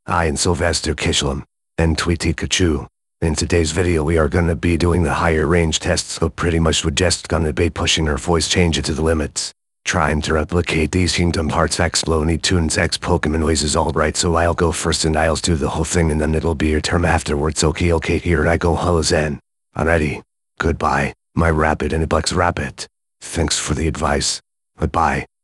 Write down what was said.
I am Sylvester Kishlem, and Tweety Kachu. In today's video we are gonna be doing the higher range tests, so pretty much we're just gonna be pushing our voice changer to the limits. Trying to replicate these Kingdom Hearts X Looney Tunes X Pokemon noises. Alright, so I'll go first and I'll do the whole thing and then it'll be your turn afterwards. Okay, here I go. Hello Zen. Alrighty. Goodbye, my rabbit and Iblex rabbit. Thanks for the advice. Goodbye.